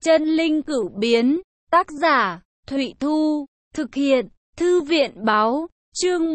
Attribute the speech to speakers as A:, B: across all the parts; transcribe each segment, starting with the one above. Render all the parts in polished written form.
A: Chân linh cửu biến, tác giả, Thụy Thu, thực hiện, Thư viện báo, chương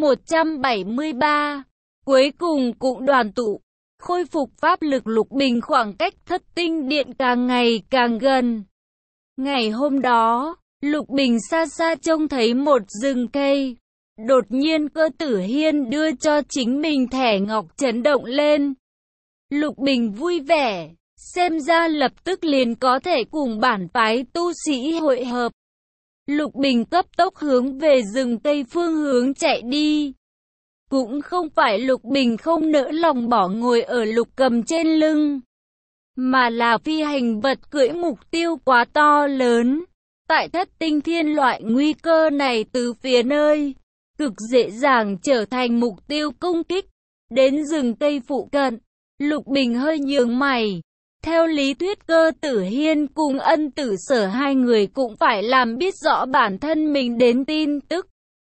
A: 173. Cuối cùng cũng đoàn tụ, khôi phục pháp lực. Lục Bình khoảng cách Thất Tinh Điện càng ngày càng gần. Ngày hôm đó, Lục Bình xa xa trông thấy một rừng cây. Đột nhiên Cơ Tử Hiên đưa cho chính mình thẻ ngọc chấn động lên. Lục Bình vui vẻ, xem ra lập tức liền có thể cùng bản phái tu sĩ hội hợp. Lục Bình cấp tốc hướng về rừng cây phương hướng chạy đi. Cũng không phải Lục Bình không nỡ lòng bỏ ngồi ở Lục Cầm trên lưng, mà là phi hành vật cưỡi mục tiêu quá to lớn. Tại Thất Tinh Thiên loại nguy cơ này từ phía nơi cực dễ dàng trở thành mục tiêu công kích. Đến rừng cây phụ cận, Lục Bình hơi nhướng mày. Theo lý thuyết Cơ Tử Hiên cùng Ân Tử Sở hai người cũng phải làm biết rõ bản thân mình đến tin tức.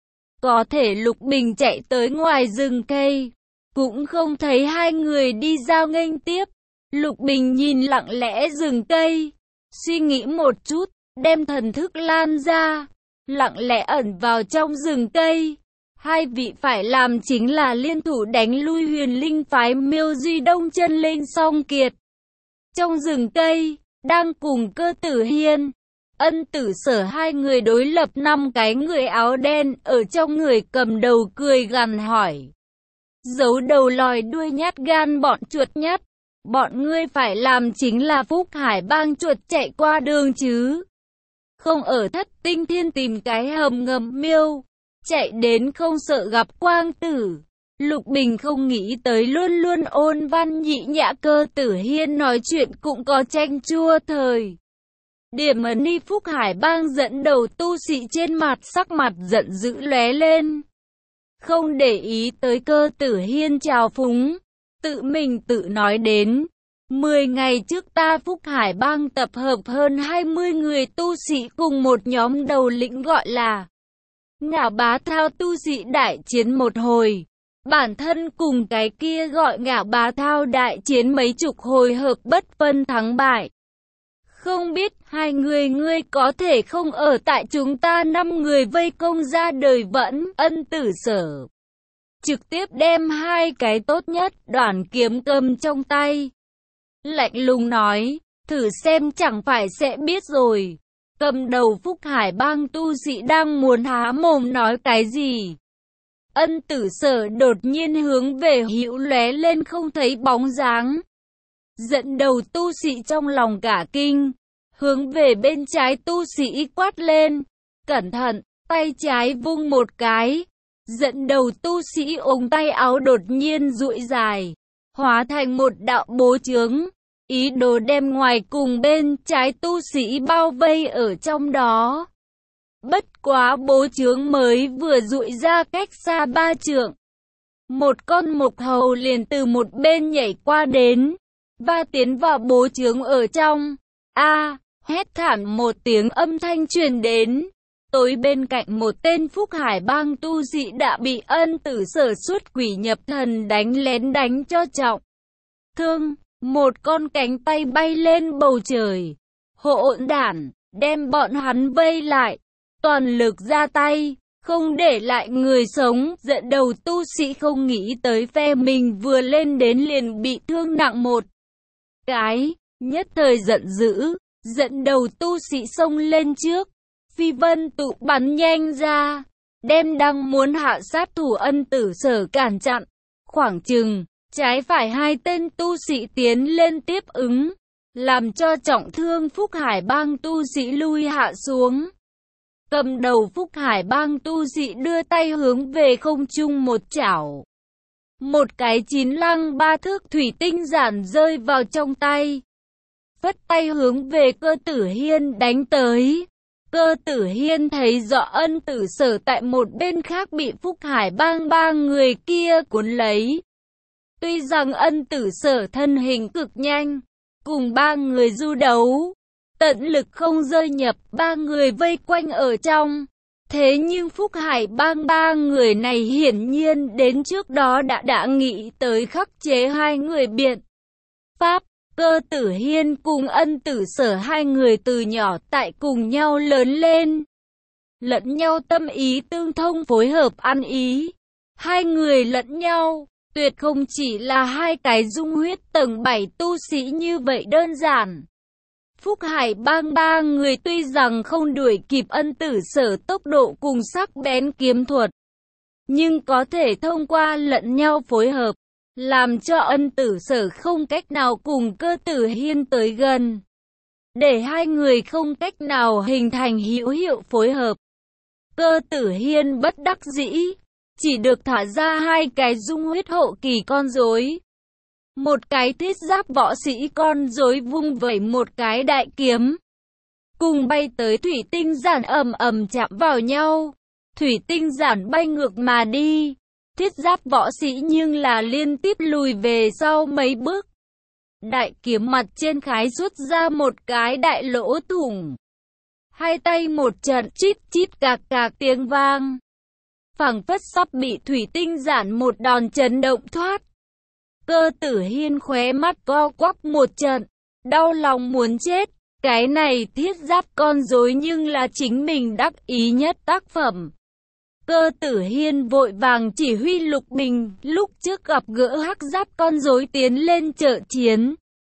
A: Có thể Lục Bình chạy tới ngoài rừng cây, cũng không thấy hai người đi giao nghênh tiếp. Lục Bình nhìn lặng lẽ rừng cây, suy nghĩ một chút, đem thần thức lan ra, lặng lẽ ẩn vào trong rừng cây. Hai vị phải làm chính là liên thủ đánh lui Huyền Linh phái Miêu Duy Đông Chân Linh Song Kiệt. Trong rừng cây, đang cùng Cơ Tử Hiên, Ân Tử Sở hai người đối lập. Năm cái người áo đen ở trong người cầm đầu cười gằn hỏi: giấu đầu lòi đuôi nhát gan bọn chuột nhắt, bọn ngươi phải làm chính là Phúc Hải bang chuột chạy qua đường chứ. Không ở Thất Tinh Thiên tìm cái hầm ngầm miêu, chạy đến không sợ gặp quang tử. Lục Bình không nghĩ tới luôn luôn ôn văn nhị nhã Cơ Tử Hiên nói chuyện cũng có chanh chua thời điểm. Ấn Ni Phúc Hải bang dẫn đầu tu sĩ trên mặt sắc mặt giận dữ lóe lên, không để ý tới Cơ Tử Hiên chào phúng, tự mình tự nói đến: 10 ngày trước ta Phúc Hải bang tập hợp hơn 20 người tu sĩ cùng một nhóm đầu lĩnh gọi là Ngạo Bá Thao tu sĩ đại chiến một hồi. Bản thân cùng cái kia gọi Ngạo Bá Thao đại chiến mấy chục hồi hợp bất phân thắng bại. Không biết hai ngươi có thể không ở tại chúng ta 5 người vây công ra đời vẫn. Ân Tử Sở trực tiếp đem hai cái tốt nhất đoạn kiếm cầm trong tay, lạnh lùng nói: thử xem chẳng phải sẽ biết rồi. Cầm đầu Phúc Hải bang tu sĩ đang muốn há mồm nói cái gì, Ân Tử Sở đột nhiên hướng về hữu lóe lên không thấy bóng dáng. Dẫn đầu tu sĩ trong lòng cả kinh, hướng về bên trái tu sĩ quát lên: cẩn thận! Tay trái vung một cái, dẫn đầu tu sĩ ống tay áo đột nhiên duỗi dài, hóa thành một đạo bố chướng, ý đồ đem ngoài cùng bên trái tu sĩ bao vây ở trong đó. Bất quá bố chướng mới vừa duỗi ra cách xa 3 trượng, một con mục hầu liền từ một bên nhảy qua đến, và tiến vào bố chướng ở trong. Hét thảm một tiếng âm thanh truyền đến. Tối bên cạnh một tên Phúc Hải bang tu sĩ đã bị Ân Tử Sở xuất quỷ nhập thần đánh lén đánh cho trọng thương, một con cánh tay bay lên bầu trời. Hỗn đản, đem bọn hắn vây lại, toàn lực ra tay, không để lại người sống. Dẫn đầu tu sĩ không nghĩ tới phe mình vừa lên đến liền bị thương nặng một cái, nhất thời giận dữ, dẫn đầu tu sĩ xông lên trước, phi vân tụ bắn nhanh ra, đem đang muốn hạ sát thủ Ân Tử Sở cản chặn. Khoảng chừng trái phải hai tên tu sĩ tiến lên tiếp ứng, làm cho trọng thương Phúc Hải bang tu sĩ lui hạ xuống. Cầm đầu Phúc Hải bang tu sĩ đưa tay hướng về không trung một chảo, một cái 9 lăng 3 thước thủy tinh giản rơi vào trong tay, phất tay hướng về Cơ Tử Hiên đánh tới. Cơ Tử Hiên thấy rõ Ân Tử Sở tại một bên khác bị Phúc Hải bang 3 người kia cuốn lấy. Tuy rằng Ân Tử Sở thân hình cực nhanh, cùng 3 người du đấu, tận lực không rơi nhập 3 người vây quanh ở trong. Thế nhưng Phúc Hải bang 3 người này hiển nhiên đến trước đó đã nghĩ tới khắc chế hai người biện pháp. Cơ Tử Hiên cùng Ân Tử Sở hai người từ nhỏ tại cùng nhau lớn lên. Lẫn nhau tâm ý tương thông, phối hợp ăn ý. Hai người lẫn nhau, tuyệt không chỉ là hai cái dung huyết tầng 7 tu sĩ như vậy đơn giản. Phúc Hải Bang ba người tuy rằng không đuổi kịp Ân Tử Sở tốc độ cùng sắc bén kiếm thuật, nhưng có thể thông qua lẫn nhau phối hợp, làm cho Ân Tử Sở không cách nào cùng Cơ Tử Hiên tới gần, để hai người không cách nào hình thành hữu hiệu phối hợp. Cơ Tử Hiên bất đắc dĩ, chỉ được thả ra hai cái dung huyết hậu kỳ con rối. Một cái thiết giáp võ sĩ con rối vung vẩy một cái đại kiếm, cùng bay tới thủy tinh giản ầm ầm chạm vào nhau. Thủy tinh giản bay ngược mà đi, thiết giáp võ sĩ nhưng là liên tiếp lùi về sau mấy bước. Đại kiếm mặt trên khái xuất ra một cái đại lỗ thủng. Hai tay một trận chít chít cạc cạc tiếng vang, phảng phất sắp bị thủy tinh giản một đòn chấn động thoát. Cơ Tử Hiên khóe mắt co quắp một trận, đau lòng muốn chết. Cái này thiết giáp con rối nhưng là chính mình đắc ý nhất tác phẩm. Cơ Tử Hiên vội vàng chỉ huy Lục Bình lúc trước gặp gỡ hắc giáp con rối tiến lên trợ chiến.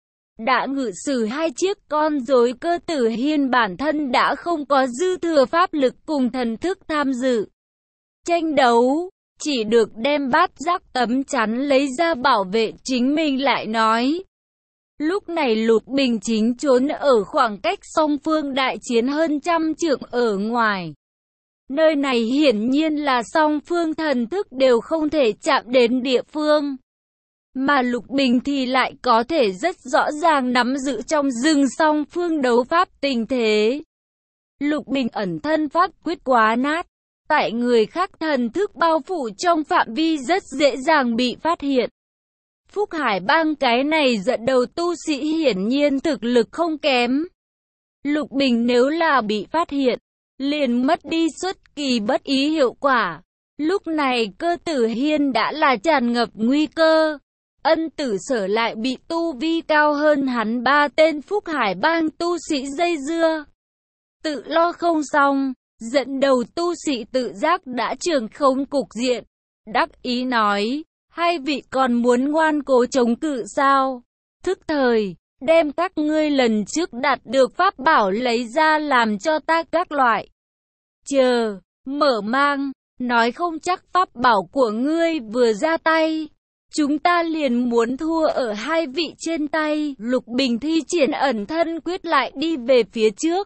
A: Đã ngự sử hai chiếc con rối, Cơ Tử Hiên bản thân đã không có dư thừa pháp lực cùng thần thức tham dự tranh đấu, chỉ được đem bát giác tấm chắn lấy ra bảo vệ chính mình. Lại nói, lúc này Lục Bình chính trốn ở khoảng cách song phương đại chiến hơn 100 trượng ở ngoài. Nơi này hiển nhiên là song phương thần thức đều không thể chạm đến địa phương, mà Lục Bình thì lại có thể rất rõ ràng nắm giữ trong rừng song phương đấu pháp tình thế. Lục Bình ẩn thân pháp quyết quá nát, tại người khác thần thức bao phủ trong phạm vi rất dễ dàng bị phát hiện. Phúc Hải Bang cái này dẫn đầu tu sĩ hiển nhiên thực lực không kém. Lục Bình nếu là bị phát hiện, liền mất đi xuất kỳ bất ý hiệu quả. Lúc này Cơ Tử Hiên đã là tràn ngập nguy cơ. Ân Tử Sở lại bị tu vi cao hơn hắn ba tên Phúc Hải Bang tu sĩ dây dưa. Tự lo không xong, dẫn đầu tu sĩ tự giác đã trưởng khống cục diện. Đắc ý nói, hai vị còn muốn ngoan cố chống cự sao? Thức thời, đem các ngươi lần trước đạt được pháp bảo lấy ra làm cho ta các loại. Chờ, mở mang, nói không chắc pháp bảo của ngươi vừa ra tay, chúng ta liền muốn thua ở hai vị trên tay. Lục Bình thi triển ẩn thân quyết lại đi về phía trước.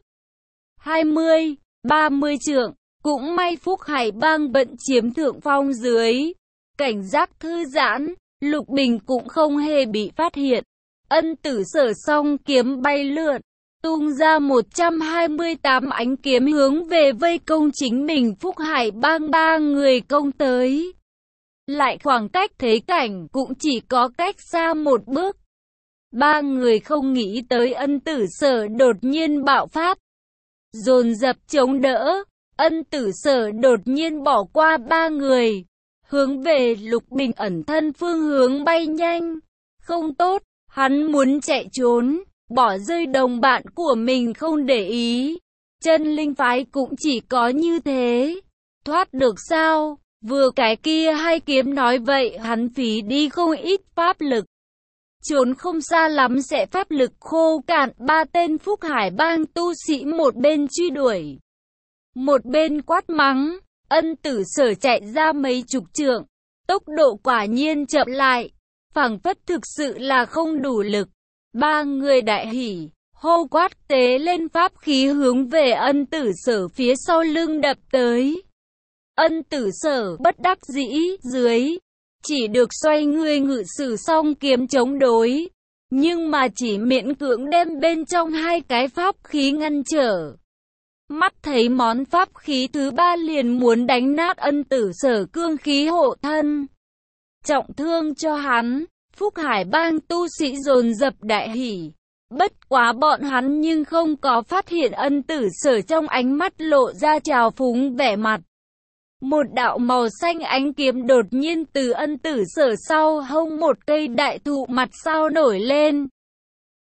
A: 20, 30 trượng, cũng may Phúc Hải Bang bận chiếm thượng phong dưới. Cảnh giác thư giãn, Lục Bình cũng không hề bị phát hiện. Ân Tử Sở song kiếm bay lượn, tung ra 128 ánh kiếm hướng về vây công chính mình. Phúc Hải Bang ba người công tới, lại khoảng cách thế cảnh cũng chỉ có cách xa một bước. Ba người không nghĩ tới Ân Tử Sở đột nhiên bạo phát, dồn dập chống đỡ. Ân Tử Sở đột nhiên bỏ qua ba người, hướng về Lục Bình ẩn thân phương hướng bay nhanh. Không tốt, hắn muốn chạy trốn, bỏ rơi đồng bạn của mình không để ý. Chân linh phái cũng chỉ có như thế. Thoát được sao? Vừa cái kia hai kiếm nói vậy hắn phí đi không ít pháp lực. Trốn không xa lắm sẽ pháp lực khô cạn. Ba tên Phúc Hải Bang tu sĩ một bên truy đuổi, một bên quát mắng. Ân Tử Sở chạy ra mấy chục trượng, tốc độ quả nhiên chậm lại, phảng phất thực sự là không đủ lực. Ba người đại hỉ, hô quát tế lên pháp khí hướng về Ân Tử Sở phía sau lưng đập tới. Ân Tử Sở bất đắc dĩ dưới, chỉ được xoay người ngự sử song kiếm chống đối, nhưng mà chỉ miễn cưỡng đem bên trong hai cái pháp khí ngăn trở. Mắt thấy món pháp khí thứ ba liền muốn đánh nát Ân Tử Sở cương khí hộ thân, trọng thương cho hắn. Phúc Hải Bang tu sĩ dồn dập đại hỉ. Bất quá bọn hắn nhưng không có phát hiện Ân Tử Sở trong ánh mắt lộ ra trào phúng vẻ mặt. Một đạo màu xanh ánh kiếm đột nhiên từ Ân Tử Sở sau hông một cây đại thụ mặt sau nổi lên.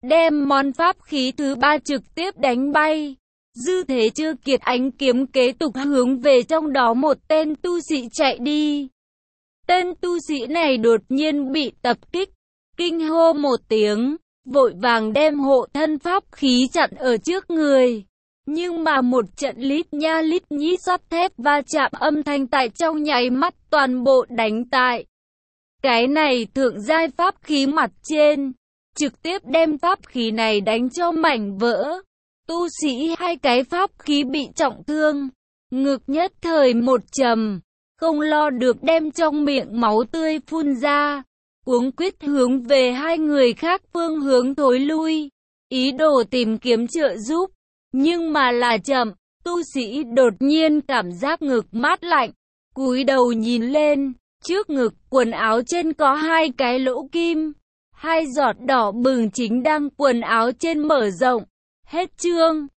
A: đem món pháp khí thứ ba trực tiếp đánh bay. Dư thế chưa kiệt, ánh kiếm kế tục hướng về trong đó một tên tu sĩ chạy đi. Tên tu sĩ này đột nhiên bị tập kích, kinh hô một tiếng, vội vàng đem hộ thân pháp khí chặn ở trước người. Nhưng mà một trận lít nha lít nhít sắt thép va chạm âm thanh tại trong nháy mắt toàn bộ đánh tại cái này thượng giai pháp khí mặt trên, trực tiếp đem pháp khí này đánh cho mảnh vỡ. Tu sĩ hai cái pháp khí bị trọng thương, ngực nhất thời một trầm, không lo được đem trong miệng máu tươi phun ra, cuống quýt hướng về hai người khác phương hướng thối lui, ý đồ tìm kiếm trợ giúp. Nhưng mà là chậm, tu sĩ đột nhiên cảm giác ngực mát lạnh, cúi đầu nhìn lên, trước ngực quần áo trên có hai cái lỗ kim, hai giọt đỏ bừng chính đang quần áo trên mở rộng. Hết chương.